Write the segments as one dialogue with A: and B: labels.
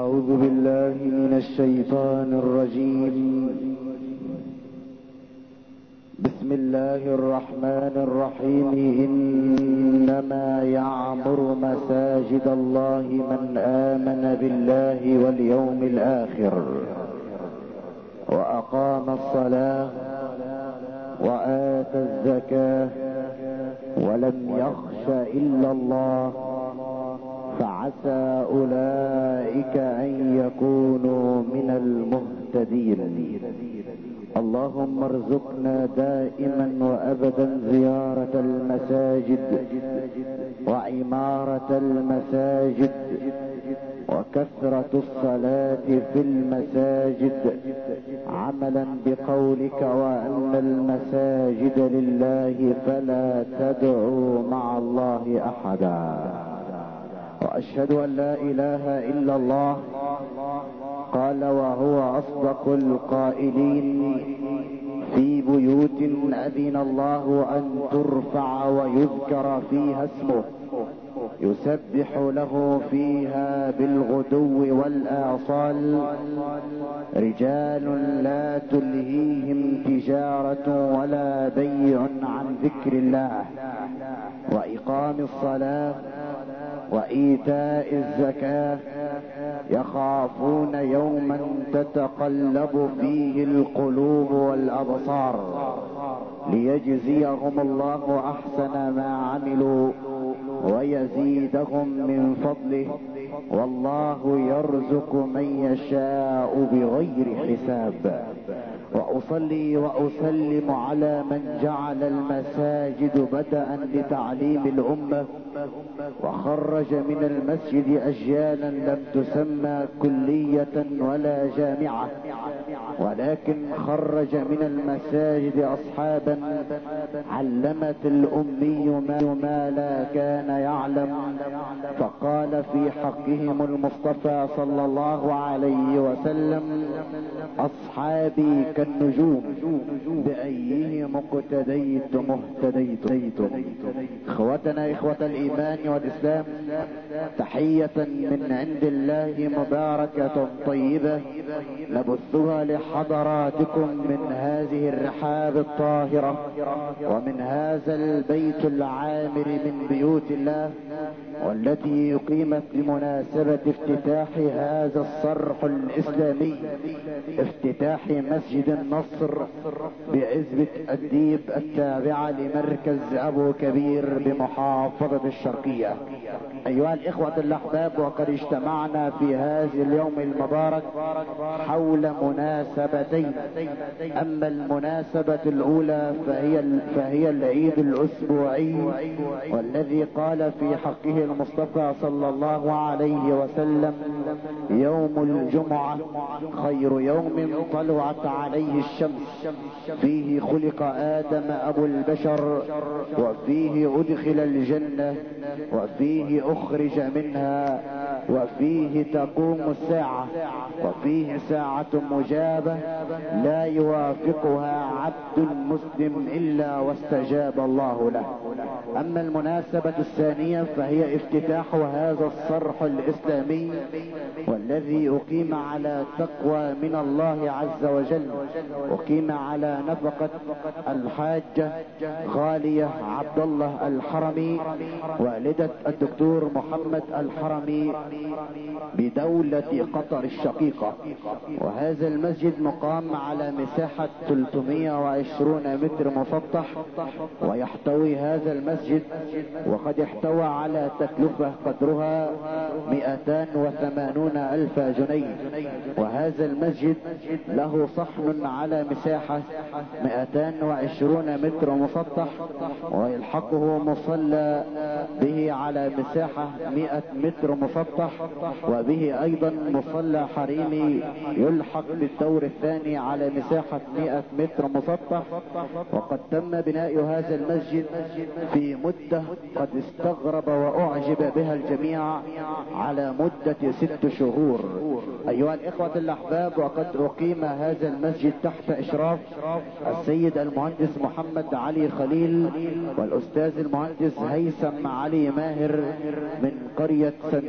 A: أعوذ بالله من الشيطان الرجيم. بسم الله الرحمن الرحيم. إنما يعمر مساجد الله من آمن بالله واليوم الآخر وأقام الصلاة وآتى الزكاة ولم يخش إلا الله فعسى أولئك أن يكونوا من المهتدين. اللهم ارزقنا دائما وأبدا زيارة المساجد وعمارة المساجد وكثرة الصلاة في المساجد عملا بقولك وأن المساجد لله فلا تدعوا مع الله أحدا. وأشهد أن لا إله إلا الله قال وهو أصدق القائلين في بيوت أذن الله أن ترفع ويذكر فيها اسمه يسبح له فيها بالغدو والآصال رجال لا تلهيهم تجارة ولا بيع عن ذكر الله وإقام الصلاة وإيتاء الزكاة يخافون يوما تتقلب فيه القلوب والأبصار ليجزيهم الله أحسن ما عملوا ويزيدهم من فضله والله يرزق من يشاء بغير حساب. وأصلي وأسلم على من جعل المساجد بدءا لتعليم الأمة وخرج من المسجد أجيالا لم تسمى كلية ولا جامعة ولكن خرج من المساجد أصحابا علمت الأمي ما لا كان يعلم فقال في حقهم المصطفى صلى الله عليه وسلم أصحابي كالنجوم بأيهم اقتديتم اهتديتم. اخوتنا اخوة الايمان والاسلام تحية من عند الله مباركة طيبة نبثها لحضراتكم من هذه الرحاب الطاهرة ومن هذا البيت العامر من بيوت الله والتي أقيمت بمناسبة افتتاح هذا الصرح الإسلامي افتتاح مسجد النصر بعزبة الديب التابعة لمركز أبو كبير بمحافظة الشرقية. أيها الإخوة الأحباب وقد اجتمعنا في هذا اليوم المبارك حول مناسبتين. أما المناسبة الأولى فهي العيد الأسبوعي والذي قال في حقه المصطفى صلى الله عليه وسلم يوم الجمعة خير يوم طلعت عليه الشمس فيه خلق آدم أبو البشر وفيه أدخل الجنة وفيه أخرج منها وفيه تقوم الساعة وفيه ساعة مجابة لا يوافقها عبد مسلم إلا واستجاب الله له. أما المناسبة الثانية فهي افتتاح هذا الصرح الإسلامي والذي أقيم على تقوى من الله عز وجل أقيم على نفقة الحاجة غالية عبد الله الحرمي والدة الدكتور محمد الحرمي بدولة قطر الشقيقة. وهذا المسجد مقام على مساحة 320 متر مسطح ويحتوي هذا المسجد وقد احتوى على تكلفة قدرها 280 ألف جنيه. وهذا المسجد له صحن على مساحة 220 متر مسطح ويلحقه مصلى به على مساحة 100 متر مسطح وبه ايضا مصلى حريمي يلحق بالدور الثاني على مساحة 100 متر مسطح. وقد تم بناء هذا المسجد في مدة قد استغرب واعجب بها الجميع على مدة 6 شهور. ايها الاخوة الاحباب وقد اقيم هذا المسجد تحت اشراف السيد المهندس محمد علي خليل والاستاذ المهندس هيثم علي ماهر من قرية سنتريس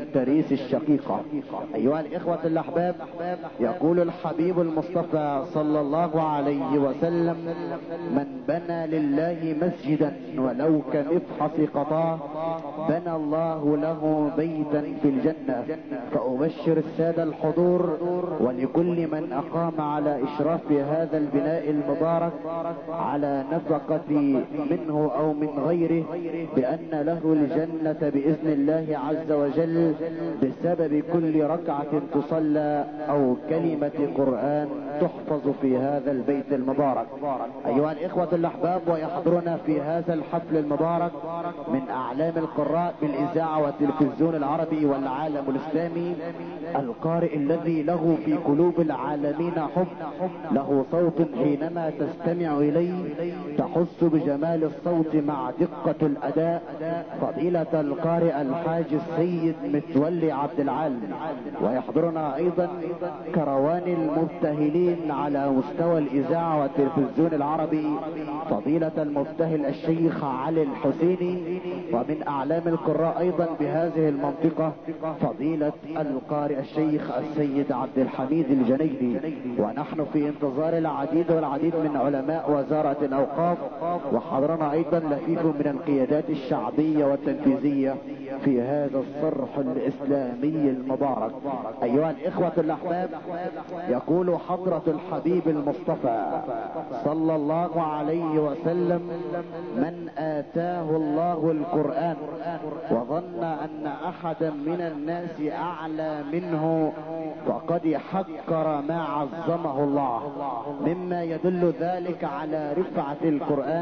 A: الكنيسة الشقيقة. ايها الاخوة الاحباب، يقول الحبيب المصطفى صلى الله عليه وسلم: من بنى لله مسجدا ولو كمفحص قطاه بنى الله له بيتا في الجنة. فأبشر السادة الحضور ولكل من أقام على إشراف هذا البناء المبارك على نفقة منه أو من غيره بأن له الجنة بإذن الله عز وجل بسبب كل ركعة تصلى أو كلمة قرآن تحفظ في هذا البيت المبارك. أيها الإخوة الأحباب، ويحضرنا في هذا الحفل المبارك من أعلام القراء بالإذاعة والتلفزيون العربي والعالم الإسلامي القارئ الذي له في قلوب العالمين حب، له صوت حينما تستمع إليه تحس بجمال الصوت مع دقة الأداء، فضيلة القارئ الحاج السيد متولي عبد العال. ويحضرنا أيضا كروان المبتهلين على مستوى الإذاعة والتلفزيون العربي فضيلة المبتهل الشيخ علي الحسيني، ومن أعلام القراء أيضا بهذه المنطقة فضيلة القارئ الشيخ السيد عبد الحميد الجنيدي. ونحن في انتظار العديد والعديد من علماء وزارة الأوقاف، وحضرنا أيضا لفيف من القيادات الشعبية والتنفيذية في هذا الصرح الإسلامي المبارك. أيها الإخوة الأحباب، يقول حضرة الحبيب المصطفى صلى الله عليه وسلم: من آتاه الله القرآن وظن أن أحدا من الناس أعلى منه فقد حقر ما عظمه الله، مما يدل ذلك على رفعة القرآن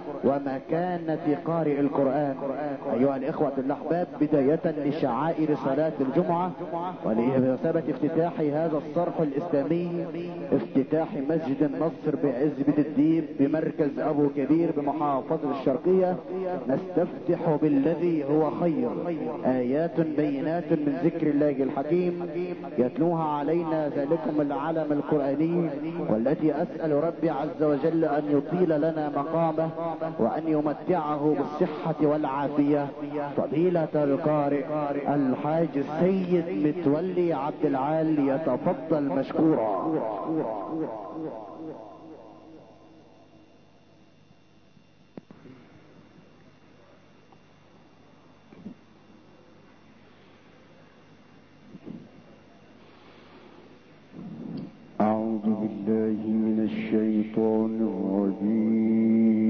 A: ومكانة قارئ القرآن. أيها الإخوة الأحباب، بداية لشعائر صلاة الجمعة ولمناسبة افتتاح هذا الصرح الإسلامي، افتتاح مسجد النصر بعزبة الديب بمركز أبو كبير بمحافظة الشرقية، نستفتح بالذي هو خير، آيات بينات من ذكر الله الحكيم يتلوها علينا ذلكم العلم القرآني، والتي أسأل ربي عز وجل أن يطيل لنا مقامه وأن يمتعه بالصحة والعافية فضيلة القارئ الحاج السيد متولي عبد العال، يتفضل مشكورا.
B: أعوذ بالله من الشيطان الرجيم.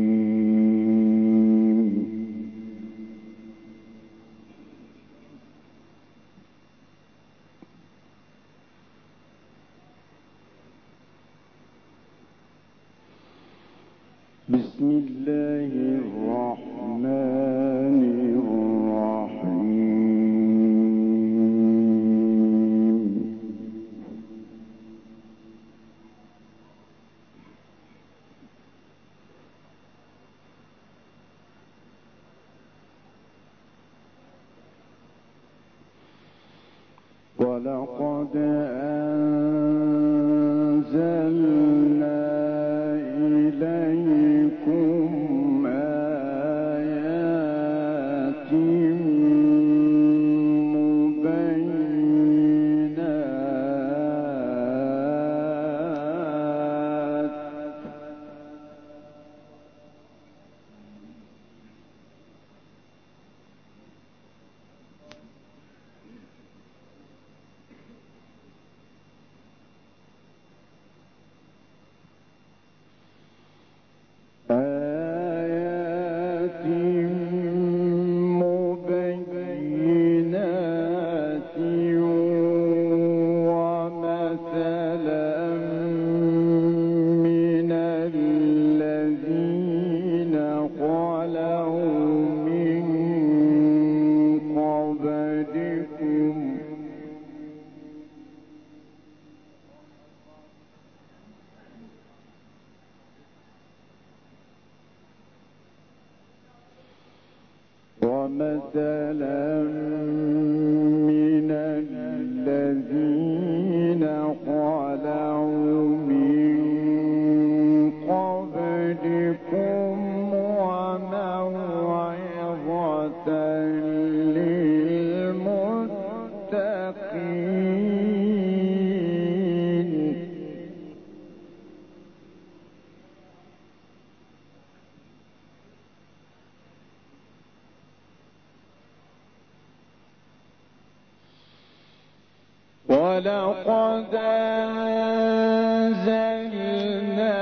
B: بسم الله الرحمن الرحيم. ولقد أنزلنا إليكم آيات مبينات ومثلا من الذين خلوا من قبلكم وموعظة للمتقين. ولقد أنزلنا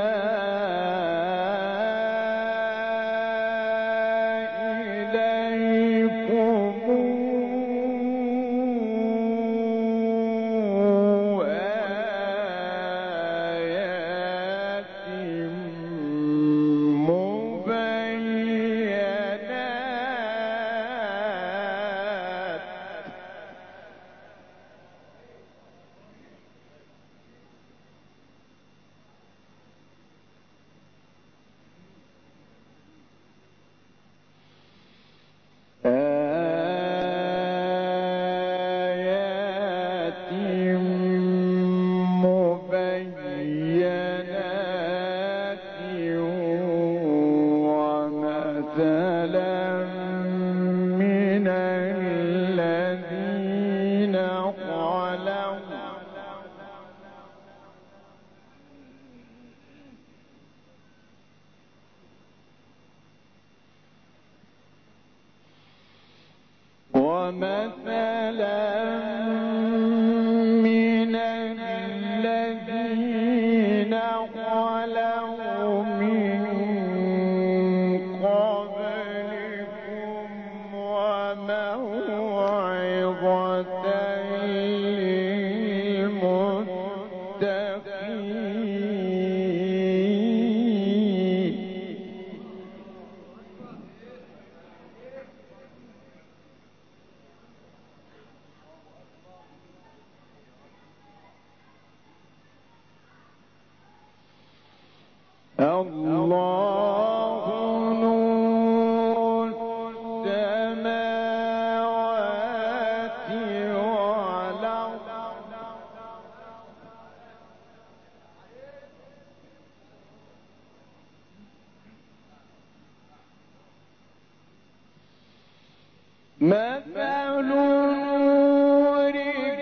B: الله نور السماوات والأرض مثل نوره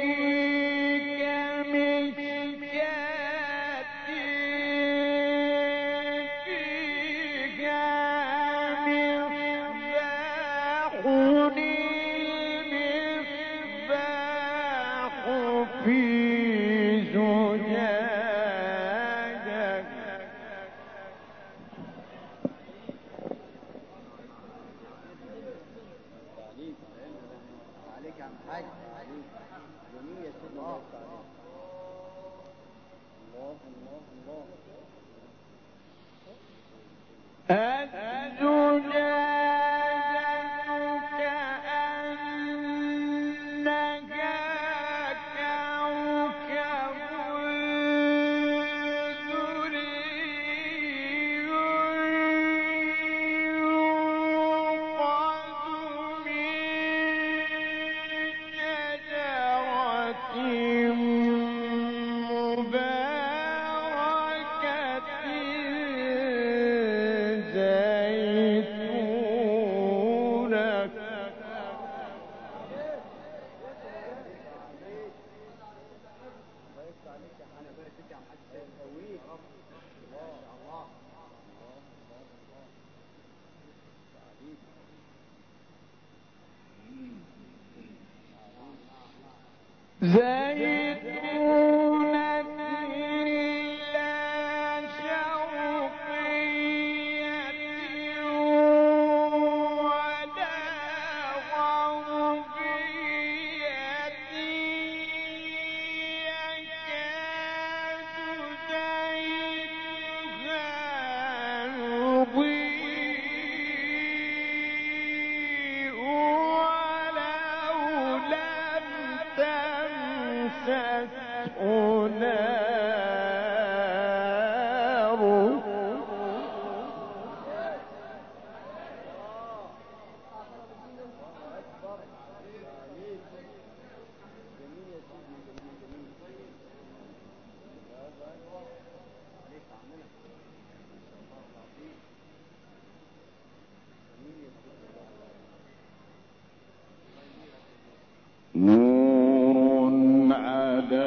B: نور على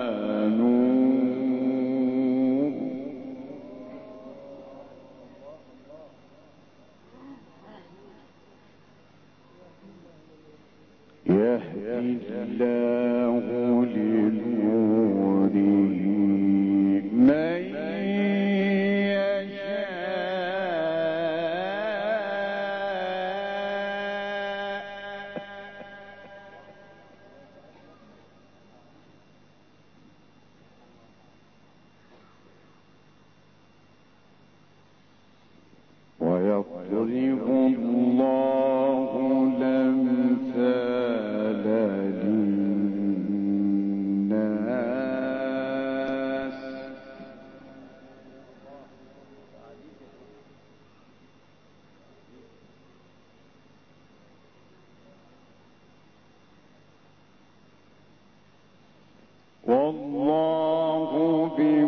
B: نور يهدي الله للنور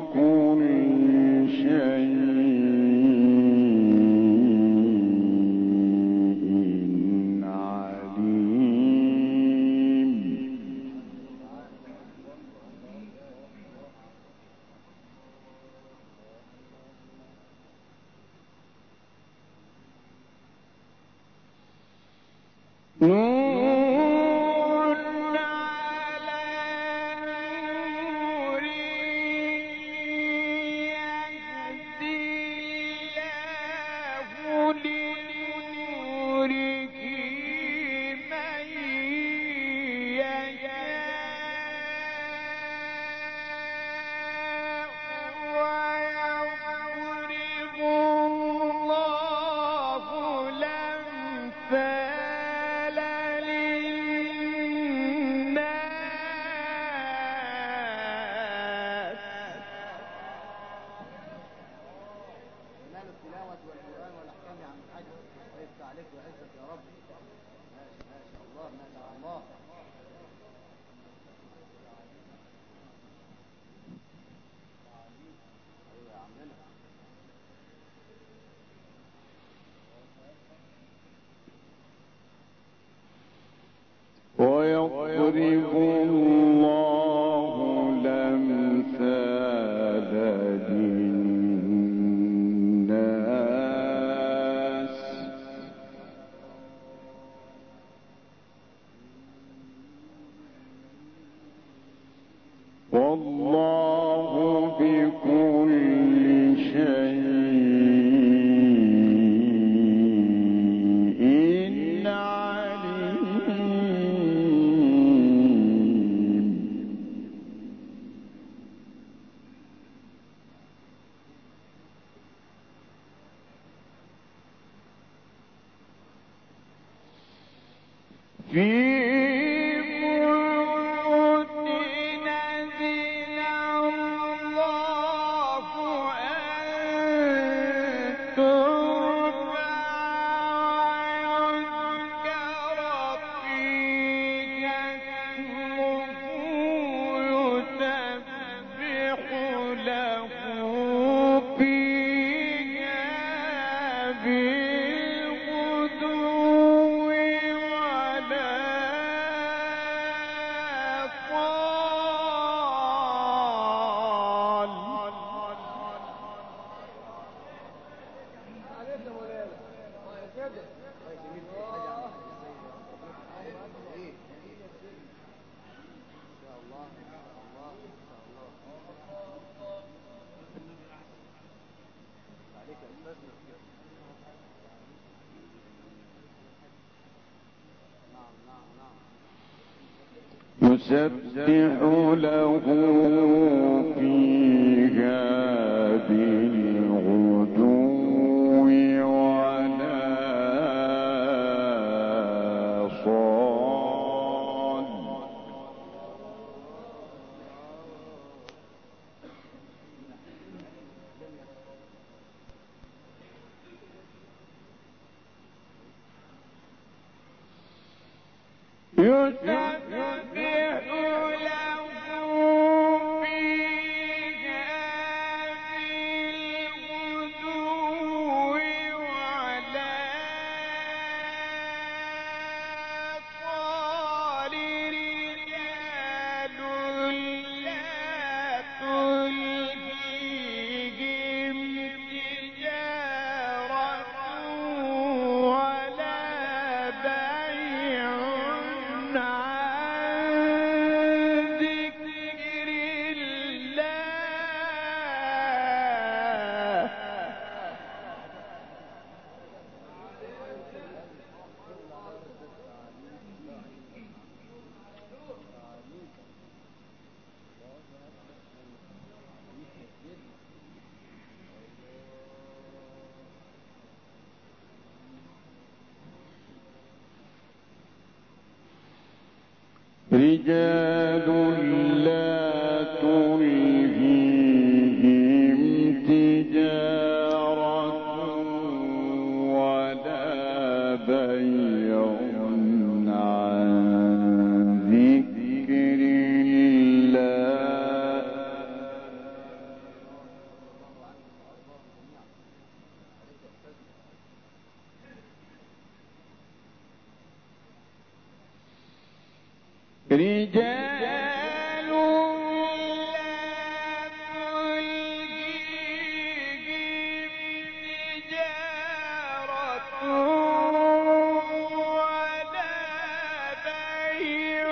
B: ويضرب الله الأمثال للناس والله بكل شيء يسبح له فيها بالغدو والآصال رجال لا تلهيهم تجارة ولا بيع عن ذكر الله رجال لا تلهيهم تجارة ولا بيع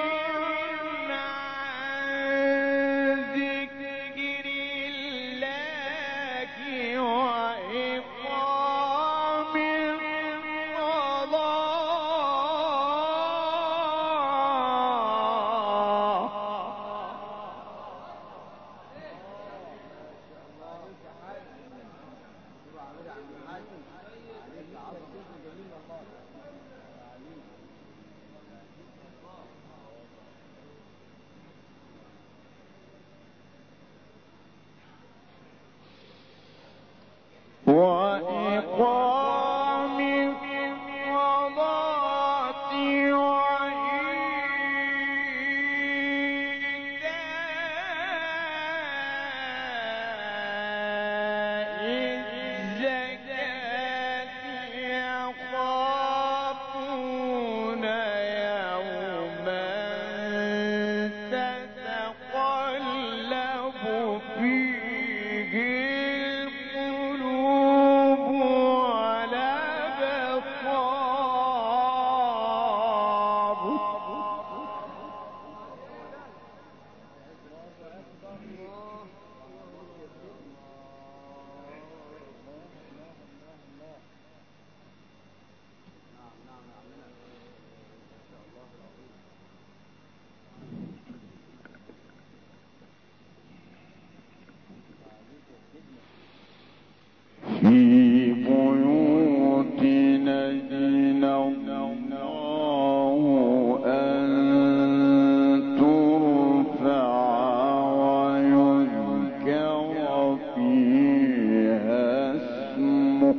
B: عن ذكر الله وإقام وإقام الصلاة وإيتاء الزكاة يخافون يوما تتقلب فيه القلوب في بيوت أذن الله أن ترفع ويذكر فيها اسمه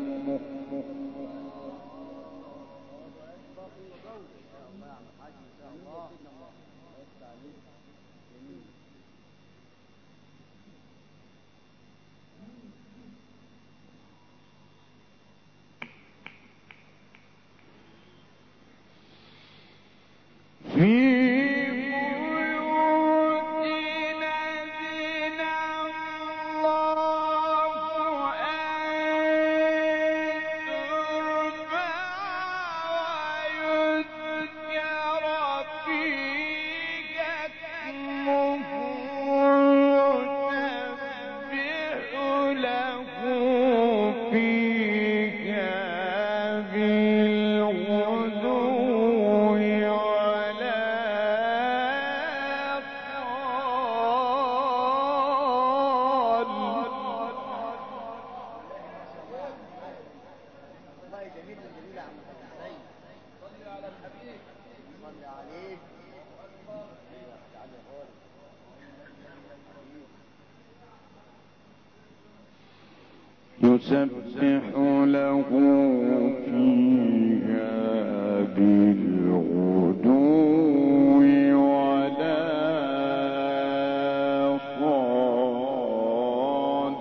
B: يسبح له فيها بالغدو ولا صال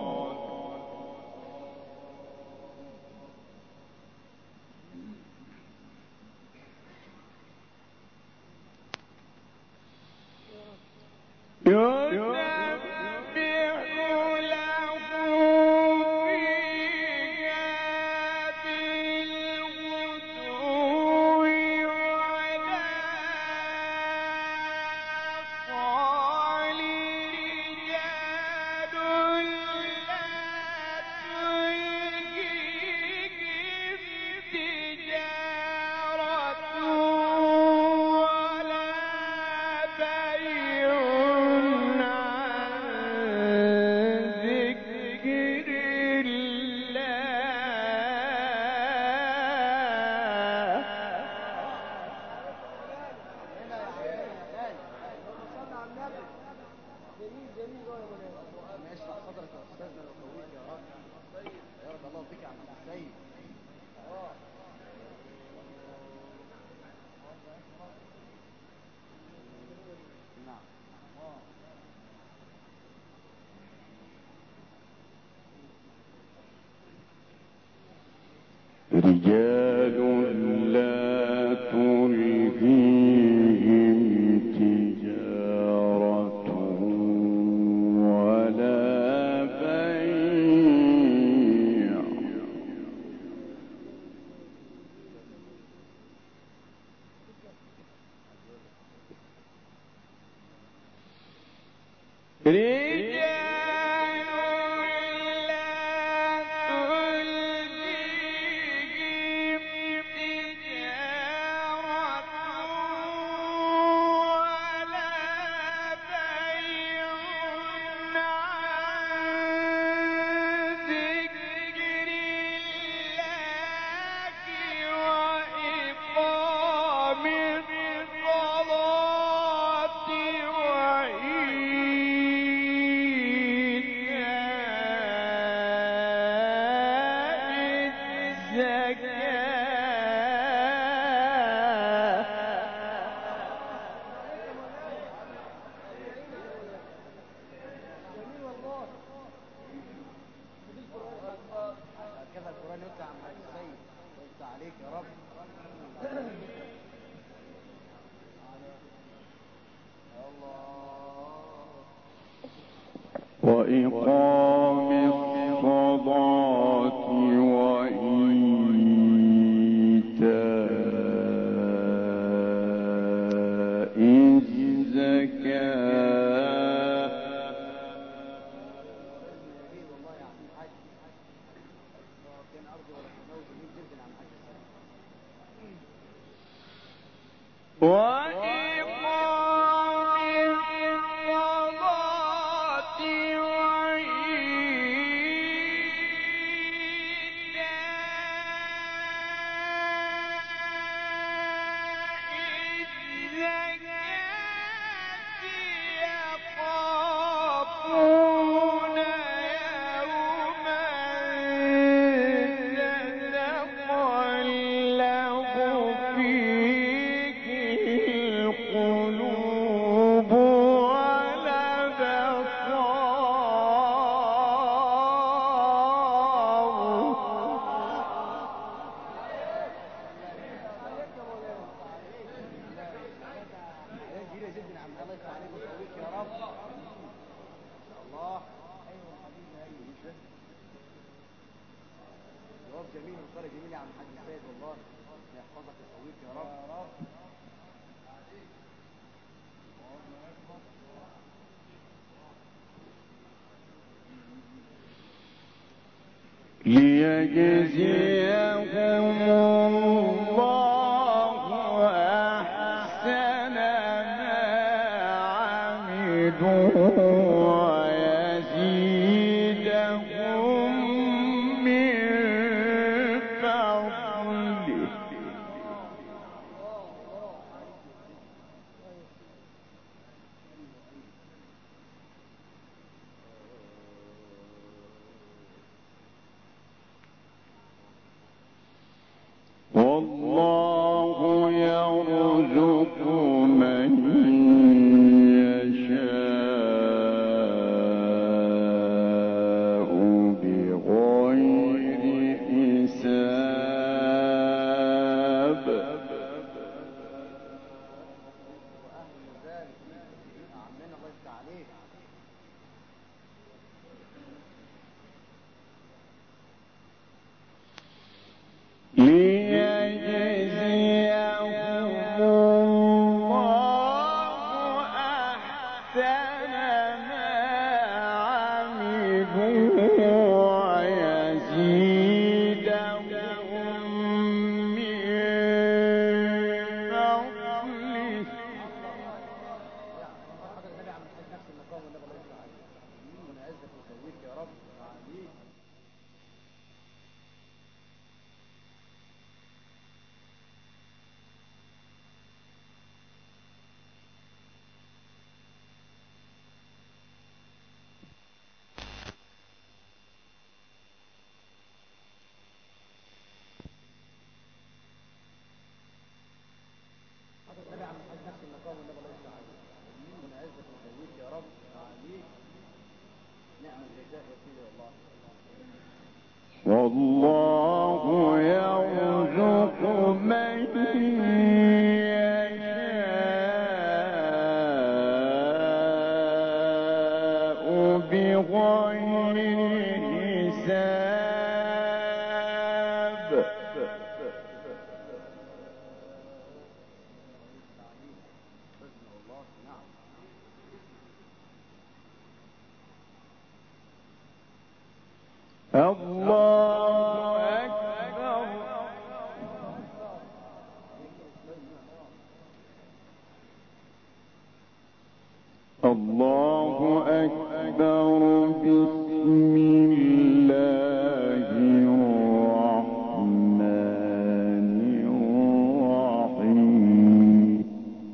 B: وإقام الصلاة وإيتاء الزكاة ليجزيهم الله أحسن ما عملوا ويزيدهم من فضله والله يرزق من يشاء بغير حساب ليجزيهم الله أحسن ما عملوا ويزيدهم من فضله والله يرزق من يشاء بغير حساب الله أكبر الله أكبر بسم الله الرحمن الرحيم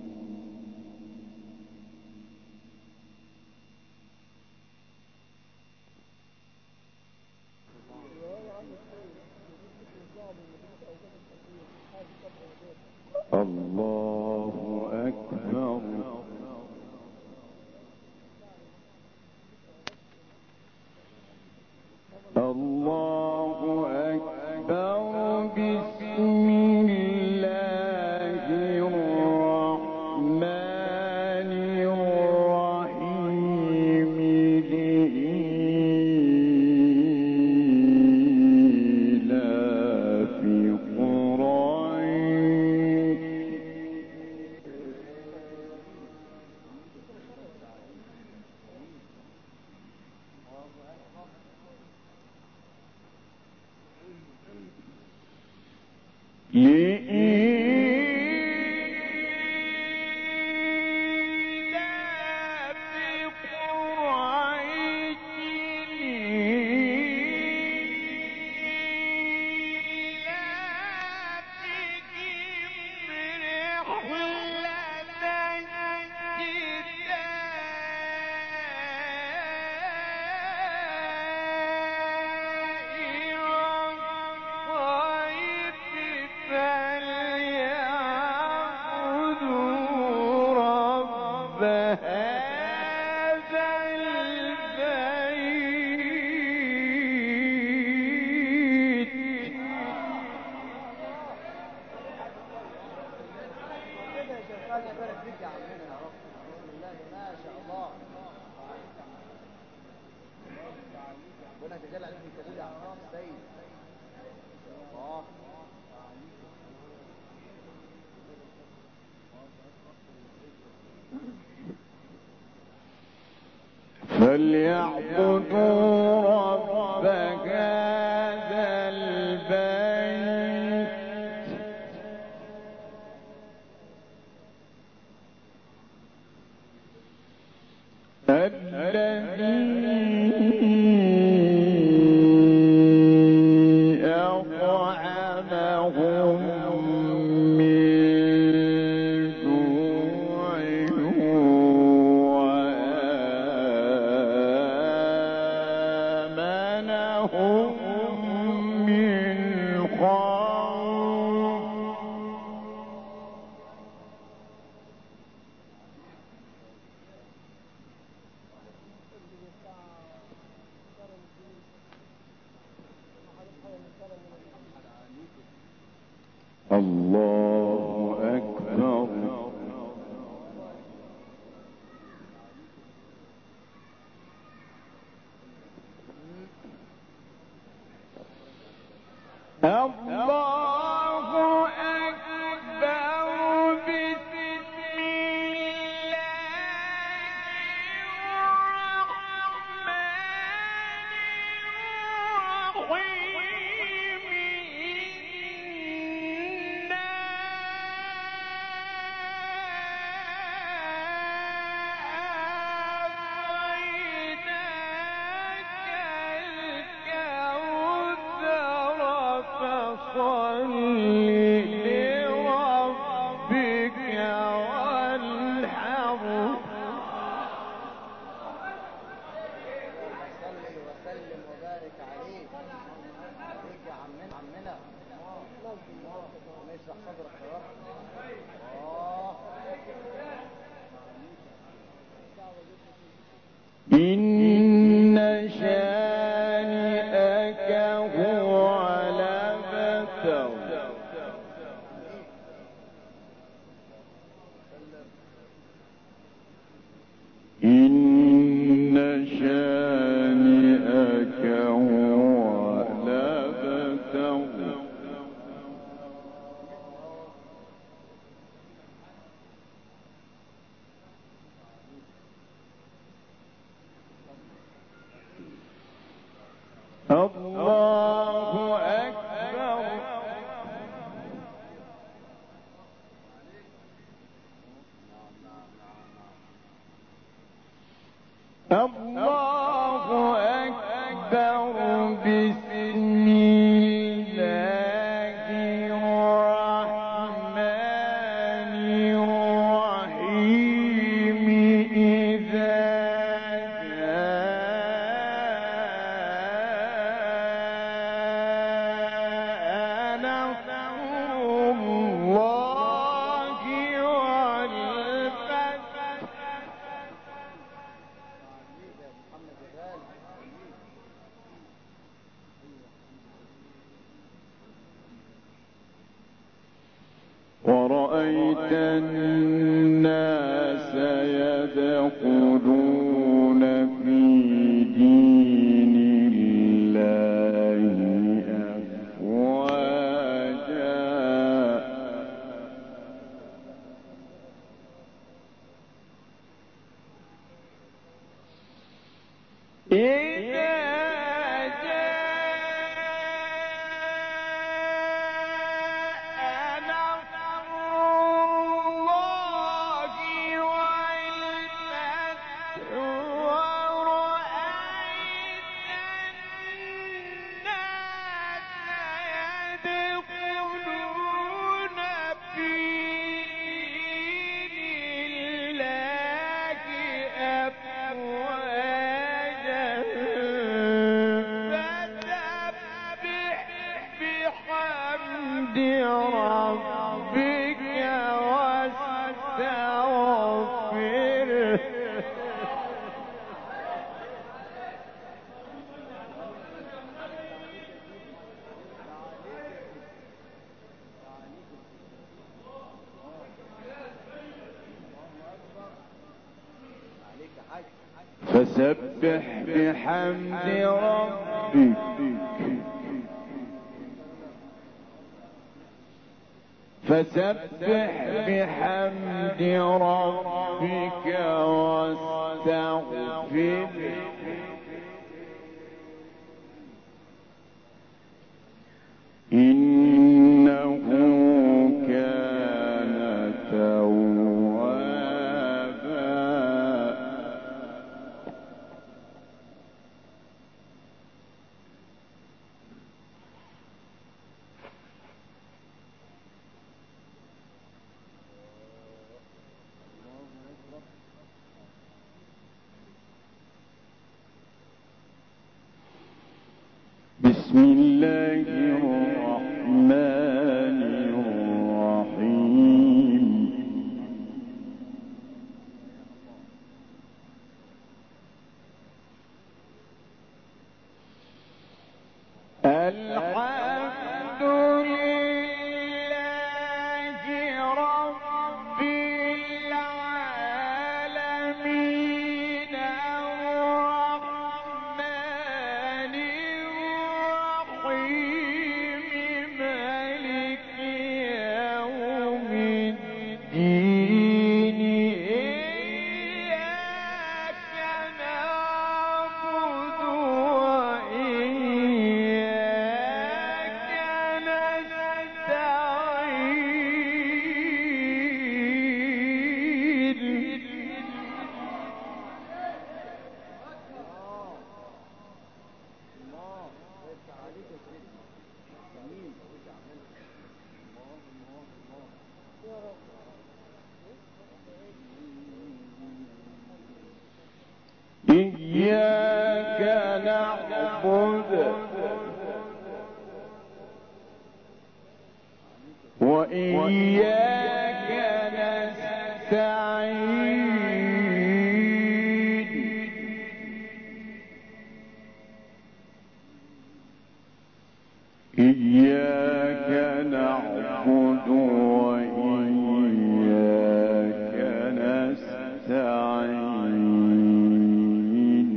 B: الله أكبر فليعبدوا رب هذا البيت الذي أطعمهم من جوع وآمنهم من خوف. الله أكبر. الله أكبر. بسم الله إن شانئك هو الأبتر. إن شانئك هو الأبتر. الله أكبر. الله أكبر. بسم الله الرحمن الرحيم. إذا فسبح بحمد ربك فسبح بحمد ربك واستغفره إنه كان توابا. بسم الله الرحمن الرحيم. الحمد لله رب العالمين الرحمن الرحيم مالك يوم الدين إياك نعبد وإياك نستعين إياك نعبد وإياك نستعين إياك نعبد وإياك نستعين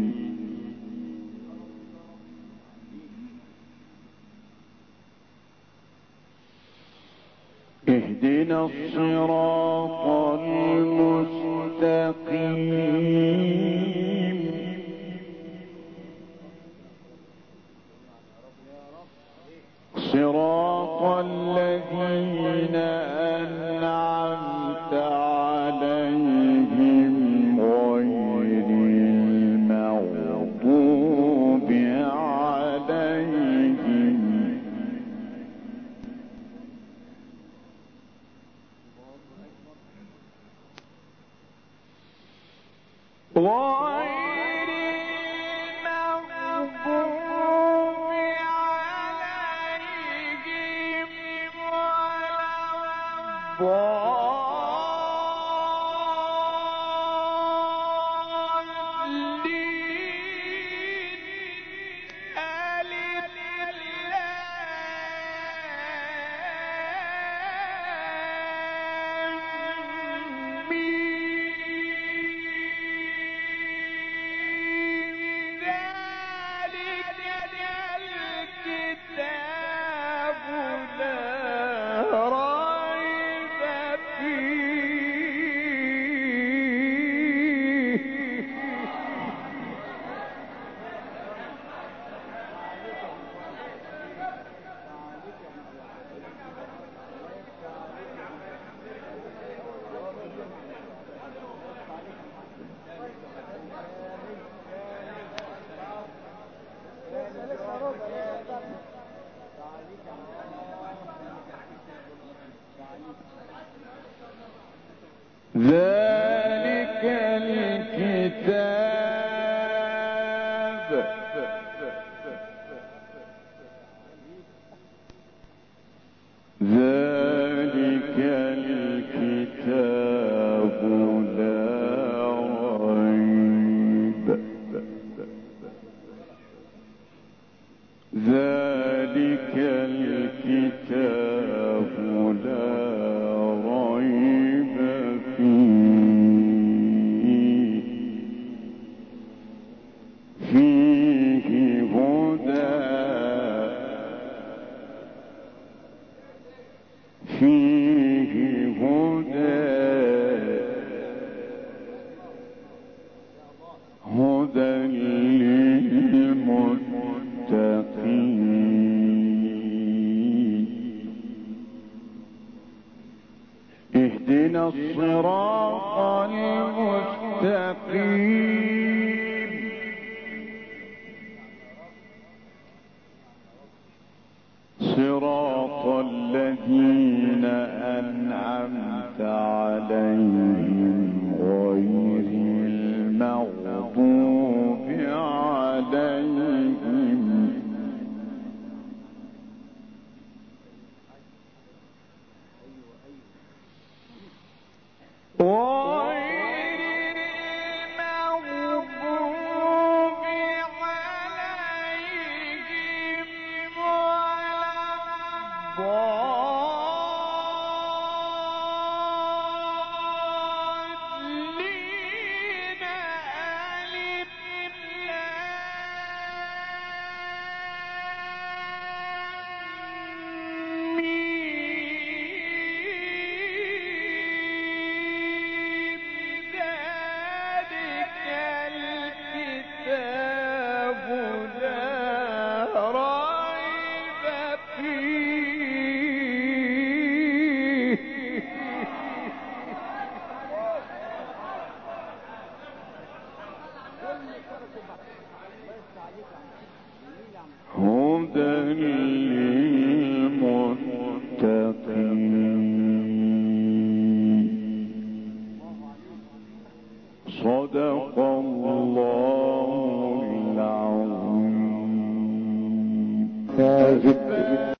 B: اهدنا الصراط المستقيم صراط الذين أنعمت عليهم غير المغضوب عليهم غير المغضوب عليهم ولا ذلك الكتاب ذلك الكتاب لا ريب ذلك الكتاب لا ريب فيه المستقيم صراط الذين أنعمت عليهم